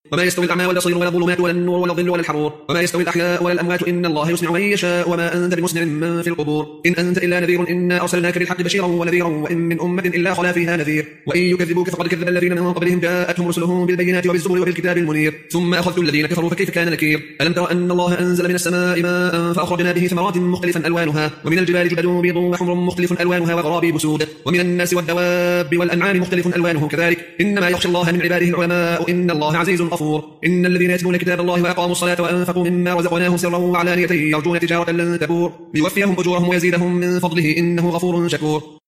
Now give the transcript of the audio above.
وما يستوي الأعمى والبصير ولا الظلمات ولا النور ولا الظل ولا الحرور وما يستوي الأحياء ولا الأموات إن الله يسمع من يشاء وما أنت بمسمع من في القبور إن أنت إلا نذير إنا أرسلناك بالحق بشيرا ونذيرا وإن من أمة إلا خلا فيها نذير وإن يكذبوك فقد كذب الذين من قبلهم جاءتهم رسلهم بالبينات وبالزبر وبالكتاب المنير ثم أخذت الذين كفروا فكيف كان نكير ألم تر أن الله أنزل من السماء ماء فأخرجنا به ثمرات مختلفا ألوانها ومن الجبال جدد بيض وحمر مختلف ألوانها وغرابيب سود ومن الناس والدواب والأنعام مختلف ألوانه كذلك إنما يخشى الله من عباده العلماء إن الله عزيز غفور إن الذين يتلون كتاب الله وأقاموا الصلاة وأنفقوا مما رزقناهم سرا وعلانية يرجون تجارة لن تبور ليوفيهم أجورهم ويزيدهم من فضله إنه غفور شكور